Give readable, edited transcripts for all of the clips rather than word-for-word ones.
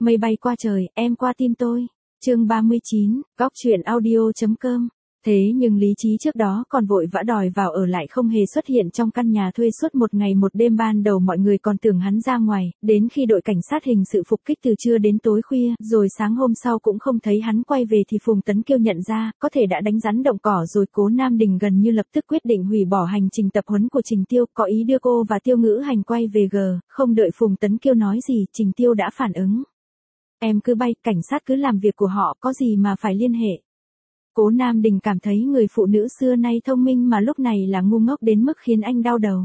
Mây bay qua trời, em qua tim tôi. Chương 39, góc truyện audio.com. Thế nhưng lý trí trước đó còn vội vã đòi vào ở lại không hề xuất hiện trong căn nhà thuê suốt một ngày một đêm. Ban đầu mọi người còn tưởng hắn ra ngoài, đến khi đội cảnh sát hình sự phục kích từ trưa đến tối khuya, rồi sáng hôm sau cũng không thấy hắn quay về thì Phùng Tấn Kiêu nhận ra, có thể đã đánh rắn động cỏ rồi. Cố Nam Đình gần như lập tức quyết định hủy bỏ hành trình tập huấn của Trình Tiêu, có ý đưa cô và Tiêu Ngữ Hành quay về không đợi Phùng Tấn Kiêu nói gì, Trình Tiêu đã phản ứng. Em cứ bay, cảnh sát cứ làm việc của họ, có gì mà phải liên hệ. Cố Nam Đình cảm thấy người phụ nữ xưa nay thông minh mà lúc này là ngu ngốc đến mức khiến anh đau đầu.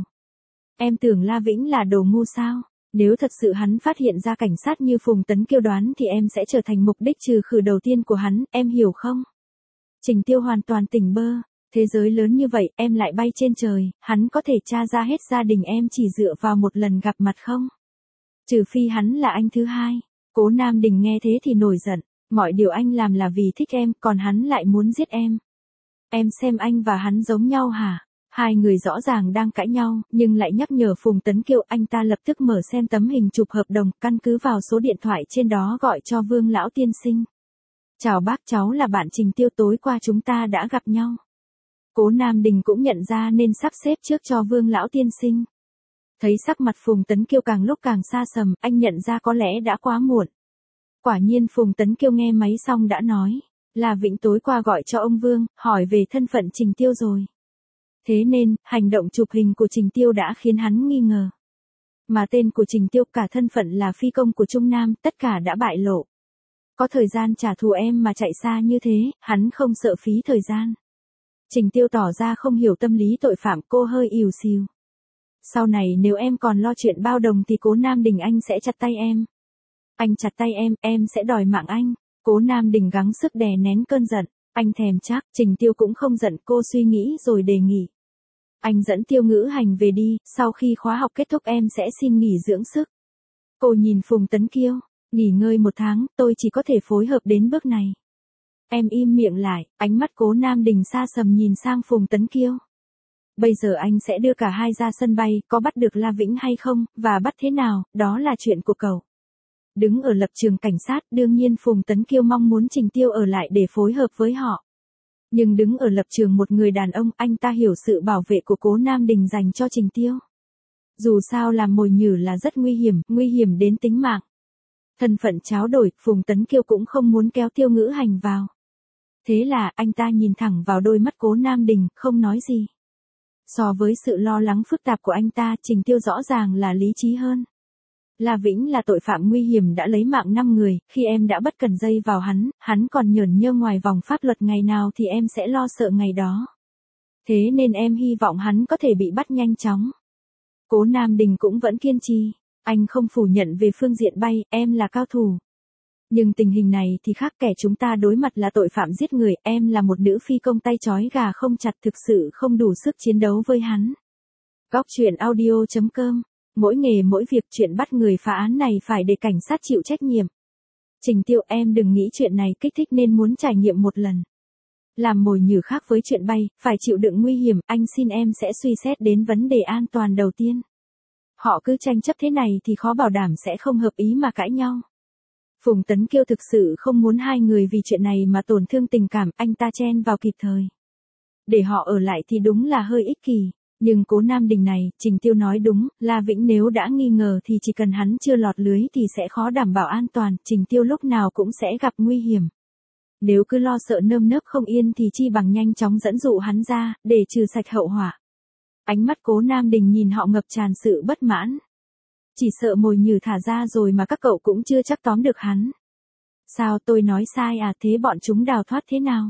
Em tưởng La Vĩnh là đồ ngu sao? Nếu thật sự hắn phát hiện ra cảnh sát như Phùng Tấn Kiêu đoán thì em sẽ trở thành mục đích trừ khử đầu tiên của hắn, em hiểu không? Trình Tiêu hoàn toàn tỉnh bơ. Thế giới lớn như vậy, em lại bay trên trời, hắn có thể tra ra hết gia đình em chỉ dựa vào một lần gặp mặt không? Trừ phi hắn là anh thứ hai. Cố Nam Đình nghe thế thì nổi giận. Mọi điều anh làm là vì thích em, còn hắn lại muốn giết em. Em xem anh và hắn giống nhau hả? Hai người rõ ràng đang cãi nhau, nhưng lại nhắc nhở Phùng Tấn Kiêu. Anh ta lập tức mở xem tấm hình chụp hợp đồng, căn cứ vào số điện thoại trên đó gọi cho Vương lão tiên sinh. Chào bác, cháu là bạn Trình Tiêu, tối qua chúng ta đã gặp nhau. Cố Nam Đình cũng nhận ra nên sắp xếp trước cho Vương lão tiên sinh. Thấy sắc mặt Phùng Tấn Kiêu càng lúc càng xa sầm, anh nhận ra có lẽ đã quá muộn. Quả nhiên Phùng Tấn Kiêu nghe máy xong đã nói, là Vĩnh tối qua gọi cho ông Vương, hỏi về thân phận Trình Tiêu rồi. Thế nên, hành động chụp hình của Trình Tiêu đã khiến hắn nghi ngờ. Mà tên của Trình Tiêu, cả thân phận là phi công của Trung Nam, tất cả đã bại lộ. Có thời gian trả thù em mà chạy xa như thế, hắn không sợ phí thời gian. Trình Tiêu tỏ ra không hiểu tâm lý tội phạm, cô hơi ỉu xìu. Sau này nếu em còn lo chuyện bao đồng thì Cố Nam Đình anh sẽ chặt tay em. Anh chặt tay em sẽ đòi mạng anh. Cố Nam Đình gắng sức đè nén cơn giận. Anh thèm chắc, Trình Tiêu cũng không giận, cô suy nghĩ rồi đề nghị. Anh dẫn Tiêu Ngữ Hành về đi, sau khi khóa học kết thúc em sẽ xin nghỉ dưỡng sức. Cô nhìn Phùng Tấn Kiêu, nghỉ ngơi 1 tháng, tôi chỉ có thể phối hợp đến bước này. Em im miệng lại, ánh mắt Cố Nam Đình xa sầm nhìn sang Phùng Tấn Kiêu. Bây giờ anh sẽ đưa cả hai ra sân bay, có bắt được La Vĩnh hay không, và bắt thế nào, đó là chuyện của cậu. Đứng ở lập trường cảnh sát, đương nhiên Phùng Tấn Kiêu mong muốn Trình Tiêu ở lại để phối hợp với họ. Nhưng đứng ở lập trường một người đàn ông, anh ta hiểu sự bảo vệ của Cố Nam Đình dành cho Trình Tiêu. Dù sao làm mồi nhử là rất nguy hiểm đến tính mạng. Thân phận tráo đổi, Phùng Tấn Kiêu cũng không muốn kéo Tiêu Ngữ Hành vào. Thế là, anh ta nhìn thẳng vào đôi mắt Cố Nam Đình, không nói gì. So với sự lo lắng phức tạp của anh ta, Trình Tiêu rõ ràng là lý trí hơn. La Vĩnh là tội phạm nguy hiểm đã lấy mạng 5 người, khi em đã bất cần dây vào hắn còn nhởn nhơ ngoài vòng pháp luật ngày nào thì em sẽ lo sợ ngày đó. Thế nên em hy vọng hắn có thể bị bắt nhanh chóng. Cố Nam Đình cũng vẫn kiên trì, anh không phủ nhận về phương diện bay, em là cao thủ. Nhưng tình hình này thì khác, kẻ chúng ta đối mặt là tội phạm giết người, em là một nữ phi công tay trói gà không chặt, thực sự không đủ sức chiến đấu với hắn. Góc truyện audio.com. Mỗi nghề mỗi việc, chuyện bắt người phá án này phải để cảnh sát chịu trách nhiệm. Trình Tiêu, em đừng nghĩ chuyện này kích thích nên muốn trải nghiệm một lần. Làm mồi nhử khác với chuyện bay, phải chịu đựng nguy hiểm, anh xin em sẽ suy xét đến vấn đề an toàn đầu tiên. Họ cứ tranh chấp thế này thì khó bảo đảm sẽ không hợp ý mà cãi nhau. Phùng Tấn Kiêu thực sự không muốn hai người vì chuyện này mà tổn thương tình cảm, anh ta chen vào kịp thời. Để họ ở lại thì đúng là hơi ích kỷ. Nhưng Cố Nam Đình này, Trình Tiêu nói đúng, La Vĩnh nếu đã nghi ngờ thì chỉ cần hắn chưa lọt lưới thì sẽ khó đảm bảo an toàn, Trình Tiêu lúc nào cũng sẽ gặp nguy hiểm. Nếu cứ lo sợ nơm nớp không yên thì chi bằng nhanh chóng dẫn dụ hắn ra, để trừ sạch hậu họa. Ánh mắt Cố Nam Đình nhìn họ ngập tràn sự bất mãn. Chỉ sợ mồi nhử thả ra rồi mà các cậu cũng chưa chắc tóm được hắn. Sao tôi nói sai à, thế bọn chúng đào thoát thế nào?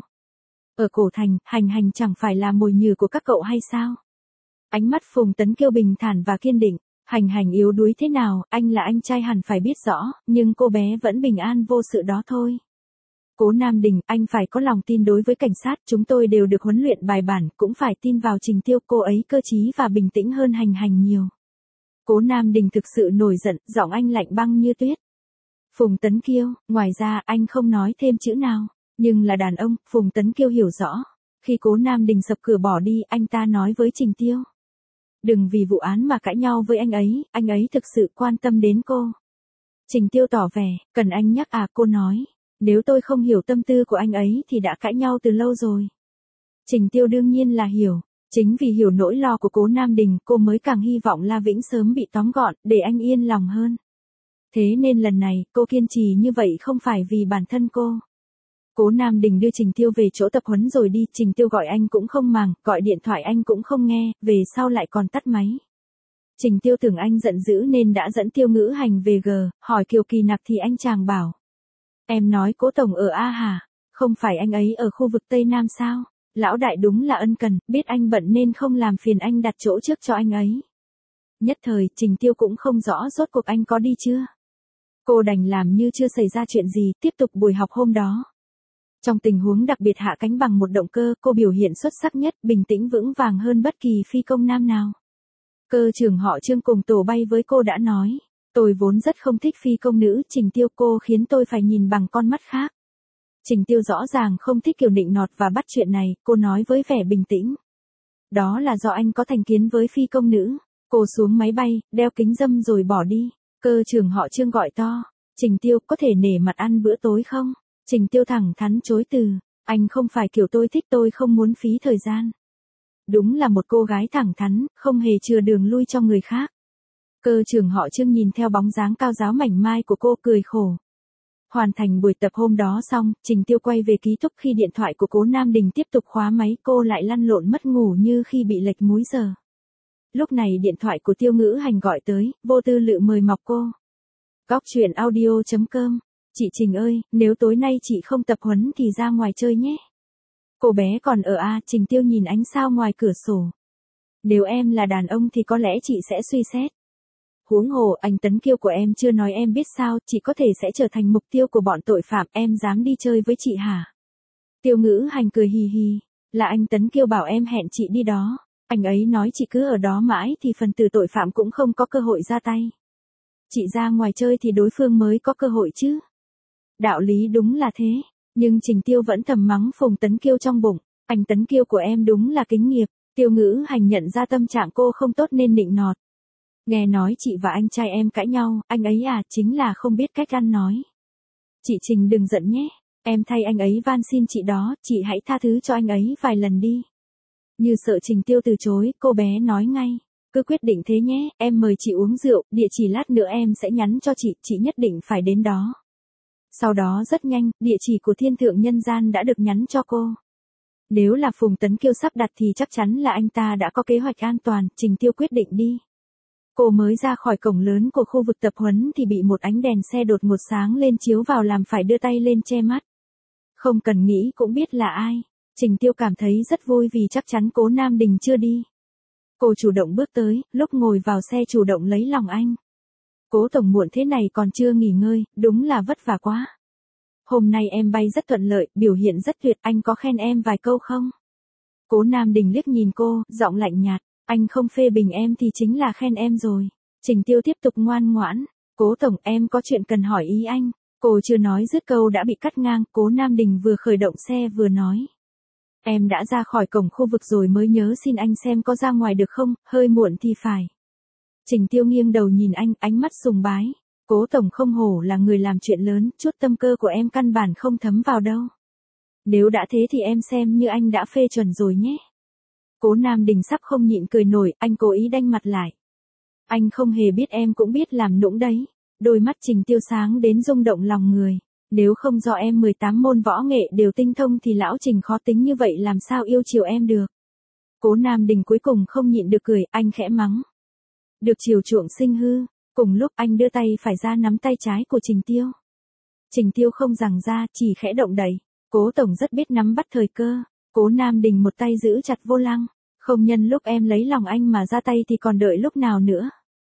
Ở cổ thành, hành chẳng phải là mồi nhử của các cậu hay sao? Ánh mắt Phùng Tấn Kiêu bình thản và kiên định, hành yếu đuối thế nào, anh là anh trai hẳn phải biết rõ, nhưng cô bé vẫn bình an vô sự đó thôi. Cố Nam Đình, anh phải có lòng tin đối với cảnh sát, chúng tôi đều được huấn luyện bài bản, cũng phải tin vào Trình Tiêu, cô ấy cơ trí và bình tĩnh hơn hành nhiều. Cố Nam Đình thực sự nổi giận, giọng anh lạnh băng như tuyết. Phùng Tấn Kiêu, ngoài ra anh không nói thêm chữ nào, nhưng là đàn ông, Phùng Tấn Kiêu hiểu rõ. Khi Cố Nam Đình sập cửa bỏ đi, anh ta nói với Trình Tiêu. Đừng vì vụ án mà cãi nhau với anh ấy thực sự quan tâm đến cô. Trình Tiêu tỏ vẻ, cần anh nhắc à, cô nói. Nếu tôi không hiểu tâm tư của anh ấy thì đã cãi nhau từ lâu rồi. Trình Tiêu đương nhiên là hiểu. Chính vì hiểu nỗi lo của Cố Nam Đình, cô mới càng hy vọng La Vĩnh sớm bị tóm gọn, để anh yên lòng hơn. Thế nên lần này, cô kiên trì như vậy không phải vì bản thân cô. Cố Nam Đình đưa Trình Tiêu về chỗ tập huấn rồi đi, Trình Tiêu gọi anh cũng không màng, gọi điện thoại anh cũng không nghe, về sau lại còn tắt máy. Trình Tiêu tưởng anh giận dữ nên đã dẫn Tiêu Ngữ Hành về hỏi Kiều Kỳ Nặc thì anh chàng bảo. Em nói Cố Tổng ở A hả? Không phải anh ấy ở khu vực Tây Nam sao? Lão đại đúng là ân cần, biết anh bận nên không làm phiền anh đặt chỗ trước cho anh ấy. Nhất thời, Trình Tiêu cũng không rõ rốt cuộc anh có đi chưa. Cô đành làm như chưa xảy ra chuyện gì, tiếp tục buổi học hôm đó. Trong tình huống đặc biệt hạ cánh bằng một động cơ, cô biểu hiện xuất sắc nhất, bình tĩnh vững vàng hơn bất kỳ phi công nam nào. Cơ trưởng họ Trương cùng tổ bay với cô đã nói, tôi vốn rất không thích phi công nữ, Trình Tiêu cô khiến tôi phải nhìn bằng con mắt khác. Trình Tiêu rõ ràng không thích kiểu nịnh nọt và bắt chuyện này, cô nói với vẻ bình tĩnh. Đó là do anh có thành kiến với phi công nữ. Cô xuống máy bay, đeo kính râm rồi bỏ đi. Cơ trưởng họ Trương gọi to, Trình Tiêu có thể nể mặt ăn bữa tối không? Trình Tiêu thẳng thắn chối từ, anh không phải kiểu tôi thích, tôi không muốn phí thời gian. Đúng là một cô gái thẳng thắn, không hề chừa đường lui cho người khác. Cơ trưởng họ Trương nhìn theo bóng dáng cao ráo mảnh mai của cô cười khổ. Hoàn thành buổi tập hôm đó xong, Trình Tiêu quay về ký túc khi điện thoại của Cố Nam Đình tiếp tục khóa máy, cô lại lăn lộn mất ngủ như khi bị lệch múi giờ. Lúc này điện thoại của Tiêu Ngữ Hành gọi tới, vô tư lự mời mọc cô. Góc truyện audio.com. Chị Trình ơi, nếu tối nay chị không tập huấn thì ra ngoài chơi nhé. Cô bé còn ở A, Trình Tiêu nhìn ánh sao ngoài cửa sổ. Nếu em là đàn ông thì có lẽ chị sẽ suy xét. Huống hồ, anh Tấn Kiêu của em chưa nói em biết sao, chị có thể sẽ trở thành mục tiêu của bọn tội phạm, em dám đi chơi với chị hả? Tiêu Ngữ Hành cười hì hì, là anh Tấn Kiêu bảo em hẹn chị đi đó. Anh ấy nói chị cứ ở đó mãi thì phần tử tội phạm cũng không có cơ hội ra tay. Chị ra ngoài chơi thì đối phương mới có cơ hội chứ. Đạo lý đúng là thế, nhưng Trình Tiêu vẫn thầm mắng Phùng Tấn Kiêu trong bụng, anh Tấn Kiêu của em đúng là kính nghiệp. Tiêu Ngữ Hành nhận ra tâm trạng cô không tốt nên nịnh nọt. Nghe nói chị và anh trai em cãi nhau, anh ấy à, chính là không biết cách ăn nói. Chị Trình đừng giận nhé, em thay anh ấy van xin chị đó, chị hãy tha thứ cho anh ấy vài lần đi. Như sợ Trình Tiêu từ chối, cô bé nói ngay, cứ quyết định thế nhé, em mời chị uống rượu, địa chỉ lát nữa em sẽ nhắn cho chị nhất định phải đến đó. Sau đó rất nhanh, địa chỉ của Thiên Thượng Nhân Gian đã được nhắn cho cô. Nếu là Phùng Tấn Kiêu sắp đặt thì chắc chắn là anh ta đã có kế hoạch an toàn, Trình Tiêu quyết định đi. Cô mới ra khỏi cổng lớn của khu vực tập huấn thì bị một ánh đèn xe đột ngột sáng lên chiếu vào làm phải đưa tay lên che mắt. Không cần nghĩ cũng biết là ai. Trình Tiêu cảm thấy rất vui vì chắc chắn Cố Nam Đình chưa đi. Cô chủ động bước tới, lúc ngồi vào xe chủ động lấy lòng anh. Cố tổng muộn thế này còn chưa nghỉ ngơi, đúng là vất vả quá. Hôm nay em bay rất thuận lợi, biểu hiện rất tuyệt, anh có khen em vài câu không? Cố Nam Đình liếc nhìn cô, giọng lạnh nhạt, anh không phê bình em thì chính là khen em rồi. Trình Tiêu tiếp tục ngoan ngoãn, Cố tổng em có chuyện cần hỏi ý anh. Cô chưa nói dứt câu đã bị cắt ngang, Cố Nam Đình vừa khởi động xe vừa nói. Em đã ra khỏi cổng khu vực rồi mới nhớ xin anh xem có ra ngoài được không, hơi muộn thì phải. Trình Tiêu nghiêng đầu nhìn anh, ánh mắt sùng bái. Cố tổng không hổ là người làm chuyện lớn, chút tâm cơ của em căn bản không thấm vào đâu. Nếu đã thế thì em xem như anh đã phê chuẩn rồi nhé. Cố Nam Đình sắp không nhịn cười nổi, anh cố ý đanh mặt lại. Anh không hề biết em cũng biết làm nũng đấy. Đôi mắt Trình Tiêu sáng đến rung động lòng người. Nếu không do em 18 môn võ nghệ đều tinh thông thì lão Trình khó tính như vậy làm sao yêu chiều em được. Cố Nam Đình cuối cùng không nhịn được cười, anh khẽ mắng. Được chiều chuộng sinh hư. Cùng lúc anh đưa tay phải ra nắm tay trái của Trình Tiêu. Trình Tiêu không giằng ra, chỉ khẽ động đẩy. Cố tổng rất biết nắm bắt thời cơ. Cố Nam Đình một tay giữ chặt vô lăng. Không nhân lúc em lấy lòng anh mà ra tay thì còn đợi lúc nào nữa.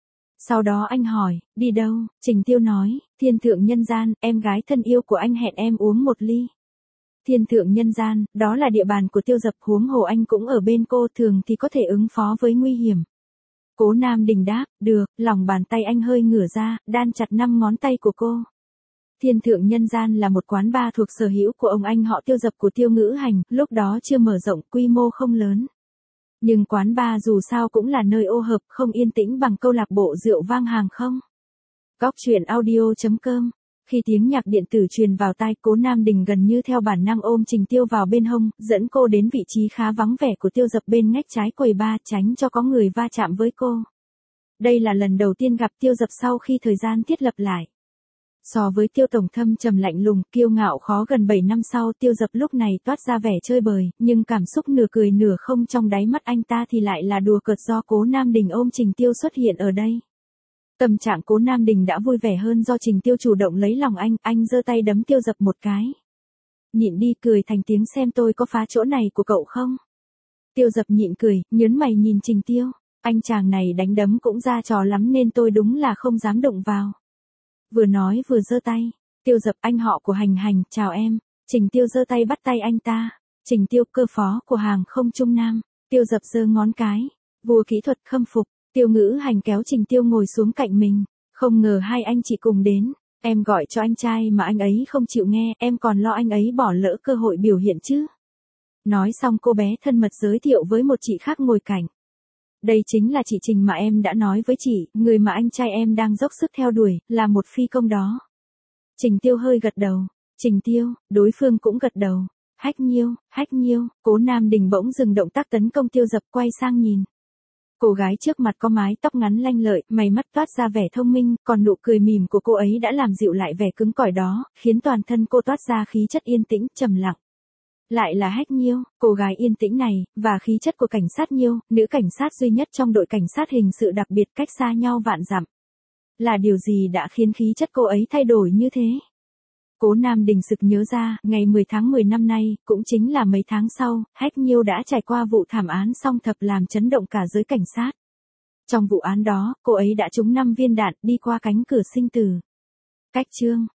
Sau đó anh hỏi, đi đâu? Trình Tiêu nói, Thiên Thượng Nhân Gian, em gái thân yêu của anh hẹn em uống một ly. Thiên Thượng Nhân Gian, đó là địa bàn của Tiêu Dập, huống hồ anh cũng ở bên cô, thường thì có thể ứng phó với nguy hiểm. Cố Nam Đình đáp, được, lòng bàn tay anh hơi ngửa ra, đan chặt 5 ngón tay của cô. Thiên Thượng Nhân Gian là một quán bar thuộc sở hữu của ông anh họ Tiêu Dập của Tiêu Ngữ Hành, lúc đó chưa mở rộng, quy mô không lớn. Nhưng quán bar dù sao cũng là nơi ô hợp, không yên tĩnh bằng câu lạc bộ rượu vang hàng không. Góc truyện audio.com. Khi tiếng nhạc điện tử truyền vào tai, Cố Nam Đình gần như theo bản năng ôm Trình Tiêu vào bên hông, dẫn cô đến vị trí khá vắng vẻ của Tiêu Dập bên ngách trái quầy bar, tránh cho có người va chạm với cô. Đây là lần đầu tiên gặp Tiêu Dập sau khi thời gian thiết lập lại. So với Tiêu Tổng Thâm trầm lạnh lùng, kiêu ngạo khó gần 7 năm sau, Tiêu Dập lúc này toát ra vẻ chơi bời, nhưng cảm xúc nửa cười nửa không trong đáy mắt anh ta thì lại là đùa cợt do Cố Nam Đình ôm Trình Tiêu xuất hiện ở đây. Tâm trạng Cố Nam Đình đã vui vẻ hơn do Trình Tiêu chủ động lấy lòng anh giơ tay đấm Tiêu Dập một cái. Nhịn đi, cười thành tiếng xem tôi có phá chỗ này của cậu không. Tiêu Dập nhịn cười, nhớn mày nhìn Trình Tiêu, anh chàng này đánh đấm cũng ra trò lắm nên tôi đúng là không dám động vào. Vừa nói vừa giơ tay, Tiêu Dập, anh họ của Hành Hành, chào em. Trình Tiêu giơ tay bắt tay anh ta. Trình Tiêu, cơ phó của hàng không Trung Nam. Tiêu Dập giơ ngón cái, vua kỹ thuật khâm phục. Tiêu Ngữ Hành kéo Trình Tiêu ngồi xuống cạnh mình, không ngờ hai anh chị cùng đến, em gọi cho anh trai mà anh ấy không chịu nghe, em còn lo anh ấy bỏ lỡ cơ hội biểu hiện chứ. Nói xong cô bé thân mật giới thiệu với một chị khác ngồi cạnh. Đây chính là chị Trình mà em đã nói với chị, người mà anh trai em đang dốc sức theo đuổi, là một phi công đó. Trình Tiêu hơi gật đầu, Trình Tiêu, đối phương cũng gật đầu. Hách Nhiêu, Cố Nam Đình bỗng dừng động tác tấn công Tiêu Dập, quay sang nhìn. Cô gái trước mặt có mái tóc ngắn lanh lợi, mày mắt toát ra vẻ thông minh, còn nụ cười mỉm của cô ấy đã làm dịu lại vẻ cứng cỏi đó, khiến toàn thân cô toát ra khí chất yên tĩnh, trầm lặng. Lại là Hách Nhiêu, cô gái yên tĩnh này, và khí chất của cảnh sát Nhiêu, nữ cảnh sát duy nhất trong đội cảnh sát hình sự đặc biệt, cách xa nhau vạn dặm. Là điều gì đã khiến khí chất cô ấy thay đổi như thế? Cố Nam Đình sực nhớ ra, ngày 10 tháng 10 năm nay, cũng chính là mấy tháng sau, Hách Nhiêu đã trải qua vụ thảm án song thập làm chấn động cả giới cảnh sát. Trong vụ án đó, cô ấy đã trúng 5 viên đạn, đi qua cánh cửa sinh tử. Cách chương